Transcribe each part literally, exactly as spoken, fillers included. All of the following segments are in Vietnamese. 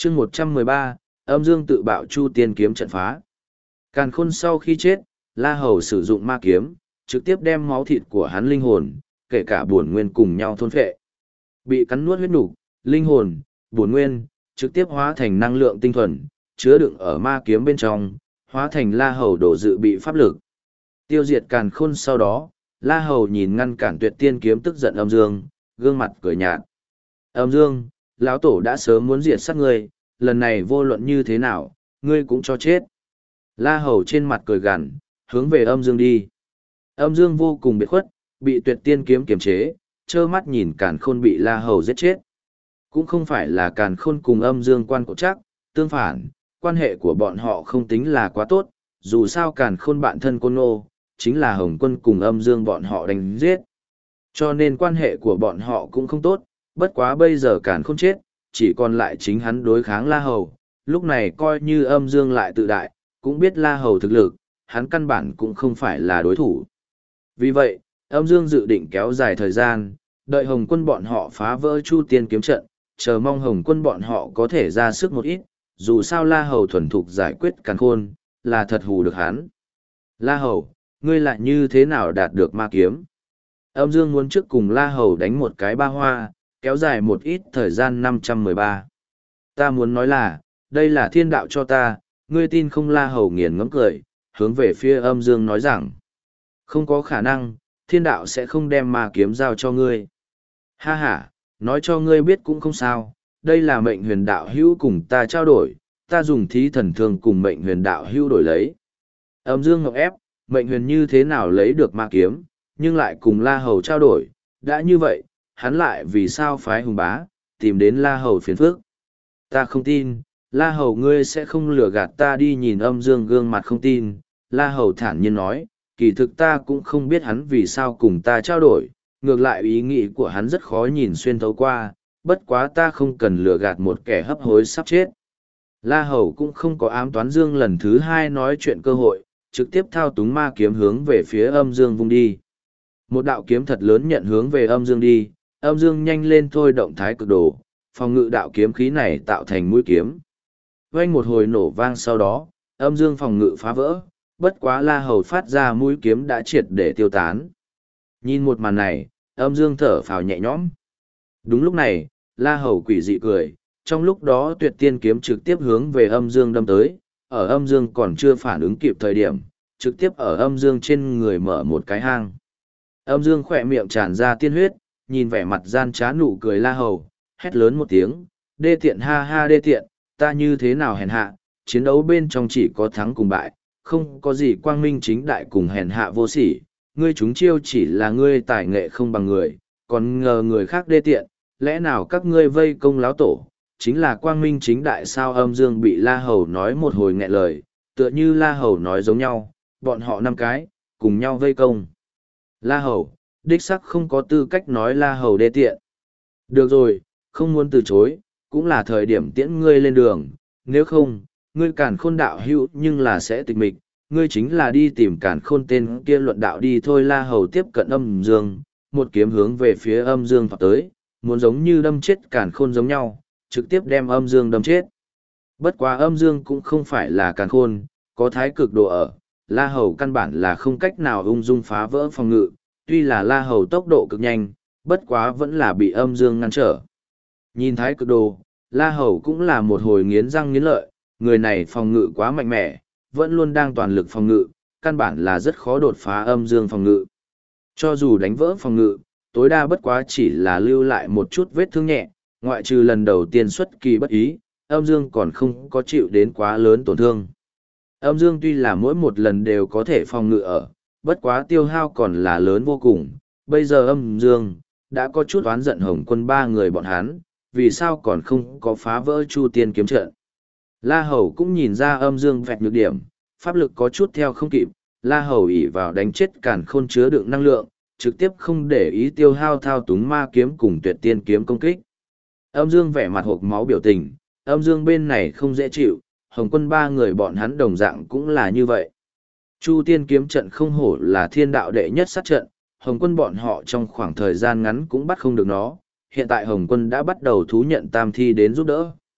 chương một trăm mười ba, âm dương tự bạo chu tiên kiếm trận phá. Càn khôn sau khi chết, La Hầu sử dụng ma kiếm, trực tiếp đem máu thịt của hắn linh hồn, kể cả bổn nguyên cùng nhau thôn phệ. Bị cắn nuốt huyết nục, linh hồn, bổn nguyên, trực tiếp hóa thành năng lượng tinh thuần, chứa đựng ở ma kiếm bên trong, hóa thành La Hầu đổ dự bị pháp lực. Tiêu diệt càn khôn sau đó, La Hầu nhìn ngăn cản tuyệt tiên kiếm tức giận âm dương, gương mặt cười nhạt. Âm dương, lão tổ đã sớm muốn diệt sát ngươi, lần này vô luận như thế nào, ngươi cũng cho chết. La Hầu trên mặt cười gằn, hướng về âm dương đi. Âm dương vô cùng biệt khuất, bị tuyệt tiên kiếm kiềm chế, trơ mắt nhìn càn khôn bị La Hầu giết chết. Cũng không phải là càn khôn cùng âm dương quan cổ chắc, tương phản, quan hệ của bọn họ không tính là quá tốt, dù sao càn khôn bạn thân Côn Ngô, chính là Hồng Quân cùng âm dương bọn họ đánh giết. Cho nên quan hệ của bọn họ cũng không tốt, bất quá bây giờ càn khôn chết, chỉ còn lại chính hắn đối kháng La Hầu, lúc này coi như âm dương lại tự đại, cũng biết La Hầu thực lực, hắn căn bản cũng không phải là đối thủ. Vì vậy, âm dương dự định kéo dài thời gian, đợi Hồng Quân bọn họ phá vỡ Chu Tiên kiếm trận, chờ mong Hồng Quân bọn họ có thể ra sức một ít, dù sao La Hầu thuần thục giải quyết càn khôn, là thật hù được hắn. La Hầu, ngươi lại như thế nào đạt được ma kiếm? Âm dương muốn trước cùng La Hầu đánh một cái ba hoa, kéo dài một ít thời gian năm trăm mười ba. Ta muốn nói là, đây là thiên đạo cho ta, ngươi tin không? La Hầu nghiền ngẫm cười, hướng về phía âm dương nói rằng, không có khả năng, thiên đạo sẽ không đem ma kiếm giao cho ngươi. Ha ha, nói cho ngươi biết cũng không sao, đây là mệnh huyền đạo hữu cùng ta trao đổi, ta dùng thí thần thương cùng mệnh huyền đạo hữu đổi lấy. Âm dương ngọc ép, mệnh huyền như thế nào lấy được ma kiếm, nhưng lại cùng La Hầu trao đổi, đã như vậy, hắn lại vì sao phái hùng bá, tìm đến La Hầu phiền phức. Ta không tin, La Hầu ngươi sẽ không lừa gạt ta đi. Nhìn âm dương gương mặt không tin, La Hầu thản nhiên nói, kỳ thực ta cũng không biết hắn vì sao cùng ta trao đổi, ngược lại ý nghĩ của hắn rất khó nhìn xuyên thấu qua, bất quá ta không cần lừa gạt một kẻ hấp hối sắp chết. La Hầu cũng không có ám toán dương lần thứ hai nói chuyện cơ hội, trực tiếp thao túng ma kiếm hướng về phía âm dương vung đi. Một đạo kiếm thật lớn nhận hướng về âm dương đi, âm dương nhanh lên thôi động thái cực đồ, phòng ngự đạo kiếm khí này tạo thành mũi kiếm. Vang một hồi nổ vang sau đó, âm dương phòng ngự phá vỡ, bất quá La Hầu phát ra mũi kiếm đã triệt để tiêu tán. Nhìn một màn này, âm dương thở phào nhẹ nhõm. Đúng lúc này, La Hầu quỷ dị cười, trong lúc đó tuyệt tiên kiếm trực tiếp hướng về âm dương đâm tới, ở âm dương còn chưa phản ứng kịp thời điểm, trực tiếp ở âm dương trên người mở một cái hang. Âm dương khỏe miệng tràn ra tiên huyết, nhìn vẻ mặt gian trá nụ cười La Hầu, hét lớn một tiếng, đê tiện, ha ha đê tiện, ta như thế nào hèn hạ, chiến đấu bên trong chỉ có thắng cùng bại, không có gì quang minh chính đại cùng hèn hạ vô sỉ, ngươi chúng chiêu chỉ là ngươi tài nghệ không bằng người, còn ngờ người khác đê tiện, lẽ nào các ngươi vây công láo tổ, chính là quang minh chính đại sao? Âm dương bị La Hầu nói một hồi nghẹn lời, tựa như La Hầu nói giống nhau, bọn họ năm cái, cùng nhau vây công. La Hầu, đích sắc không có tư cách nói La Hầu đê tiện. Được rồi, không muốn từ chối, cũng là thời điểm tiễn ngươi lên đường, nếu không, ngươi càn khôn đạo hữu nhưng là sẽ tịch mịch, ngươi chính là đi tìm càn khôn tên kia luận đạo đi thôi. La Hầu tiếp cận âm dương, một kiếm hướng về phía âm dương thọc tới, muốn giống như đâm chết càn khôn giống nhau, trực tiếp đem âm dương đâm chết. Bất quá âm dương cũng không phải là càn khôn, có thái cực đồ ở, La Hầu căn bản là không cách nào ung dung phá vỡ phòng ngự, tuy là La Hầu tốc độ cực nhanh, bất quá vẫn là bị âm dương ngăn trở. Nhìn thái cực đồ, La Hầu cũng là một hồi nghiến răng nghiến lợi, người này phòng ngự quá mạnh mẽ, vẫn luôn đang toàn lực phòng ngự, căn bản là rất khó đột phá âm dương phòng ngự. Cho dù đánh vỡ phòng ngự, tối đa bất quá chỉ là lưu lại một chút vết thương nhẹ, ngoại trừ lần đầu tiên xuất kỳ bất ý, âm dương còn không có chịu đến quá lớn tổn thương. Âm dương tuy là mỗi một lần đều có thể phòng ngự ở, bất quá tiêu hao còn là lớn vô cùng. Bây giờ âm dương đã có chút oán giận Hồng Quân ba người bọn hắn, vì sao còn không có phá vỡ Chu Tiên kiếm trận. La Hầu cũng nhìn ra âm dương vẹt nhược điểm, pháp lực có chút theo không kịp, La Hầu ỷ vào đánh chết càn khôn chứa đựng năng lượng, trực tiếp không để ý tiêu hao thao túng ma kiếm cùng tuyệt tiên kiếm công kích. Âm dương vẻ mặt hộc máu biểu tình, âm dương bên này không dễ chịu, Hồng Quân ba người bọn hắn đồng dạng cũng là như vậy. Chu Tiên kiếm trận không hổ là thiên đạo đệ nhất sát trận, Hồng Quân bọn họ trong khoảng thời gian ngắn cũng bắt không được nó, hiện tại Hồng Quân đã bắt đầu thú nhận tam thi đến giúp đỡ.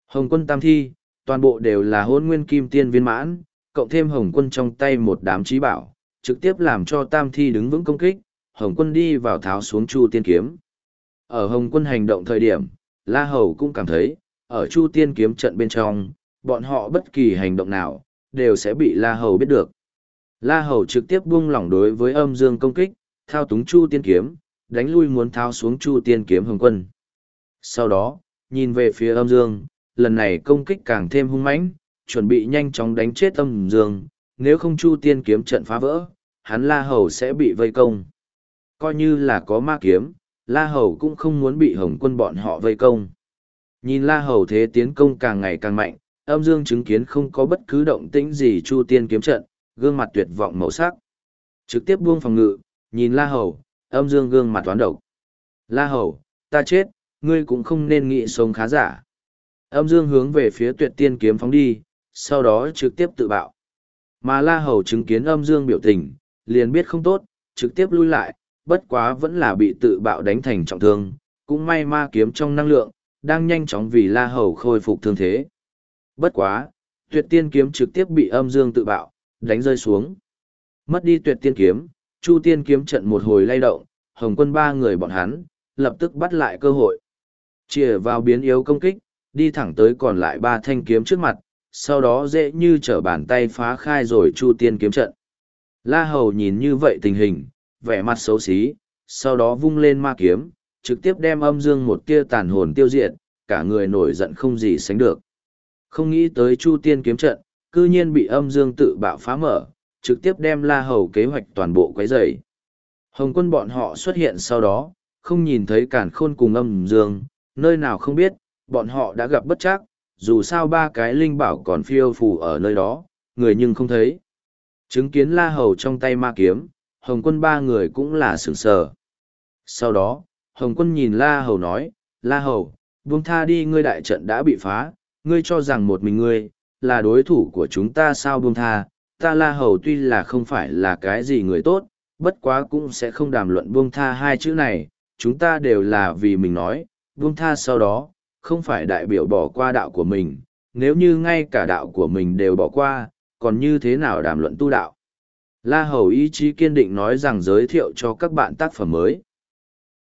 Hồng quân tam thi, toàn bộ đều là hôn nguyên kim tiên viên mãn, cộng thêm hồng quân trong tay một đám trí bảo, trực tiếp làm cho tam thi đứng vững công kích, hồng quân đi vào tháo xuống chu tiên kiếm. Ở hồng quân hành động thời điểm, La Hầu cũng cảm thấy, ở chu tiên kiếm trận bên trong, bọn họ bất kỳ hành động nào, đều sẽ bị La Hầu biết được. La Hầu trực tiếp buông lỏng đối với âm dương công kích, thao túng chu tiên kiếm, đánh lui muốn tháo xuống chu tiên kiếm hồng quân. Sau đó, nhìn về phía âm dương, lần này công kích càng thêm hung mãnh, chuẩn bị nhanh chóng đánh chết âm dương, nếu không chu tiên kiếm trận phá vỡ, hắn La Hầu sẽ bị vây công. Coi như là có ma kiếm, La Hầu cũng không muốn bị hồng quân bọn họ vây công. Nhìn La Hầu thế tiến công càng ngày càng mạnh, âm dương chứng kiến không có bất cứ động tĩnh gì chu tiên kiếm trận, gương mặt tuyệt vọng màu sắc. Trực tiếp buông phòng ngự, nhìn La Hầu, âm dương gương mặt toán độc. La Hầu, ta chết, ngươi cũng không nên nghĩ sống khá giả. Âm dương hướng về phía tuyệt tiên kiếm phóng đi, sau đó trực tiếp tự bạo. Mà La Hầu chứng kiến âm dương biểu tình, liền biết không tốt, trực tiếp lui lại, bất quá vẫn là bị tự bạo đánh thành trọng thương, cũng may ma kiếm trong năng lượng, đang nhanh chóng vì La Hầu khôi phục thương thế. Bất quá, tuyệt tiên kiếm trực tiếp bị âm dương tự bạo, đánh rơi xuống. Mất đi tuyệt tiên kiếm, chu tiên kiếm trận một hồi lay động, hồng quân ba người bọn hắn, lập tức bắt lại cơ hội. Chìa vào biến yếu công kích, đi thẳng tới còn lại ba thanh kiếm trước mặt, sau đó dễ như trở bàn tay phá khai rồi chu tiên kiếm trận. La Hầu nhìn như vậy tình hình, vẻ mặt xấu xí, sau đó vung lên ma kiếm, trực tiếp đem âm dương một tia tàn hồn tiêu diệt, cả người nổi giận không gì sánh được. Không nghĩ tới chu tiên kiếm trận, cư nhiên bị âm dương tự bạo phá mở, trực tiếp đem La Hầu kế hoạch toàn bộ quấy rầy. Hồng quân bọn họ xuất hiện sau đó, không nhìn thấy Càn Khôn cùng âm dương, nơi nào không biết, bọn họ đã gặp bất trắc, dù sao ba cái linh bảo còn phiêu phù ở nơi đó, người nhưng không thấy. Chứng kiến La Hầu trong tay ma kiếm, Hồng quân ba người cũng là sửng sờ. Sau đó, Hồng quân nhìn La Hầu nói, La Hầu, buông tha đi, ngươi đại trận đã bị phá, ngươi cho rằng một mình ngươi, là đối thủ của chúng ta sao? Buông tha, ta La Hầu tuy là không phải là cái gì người tốt, bất quá cũng sẽ không đàm luận buông tha hai chữ này, chúng ta đều là vì mình nói, buông tha sau đó, không phải đại biểu bỏ qua đạo của mình, nếu như ngay cả đạo của mình đều bỏ qua, còn như thế nào đàm luận tu đạo. La Hầu ý chí kiên định nói rằng giới thiệu cho các bạn tác phẩm mới.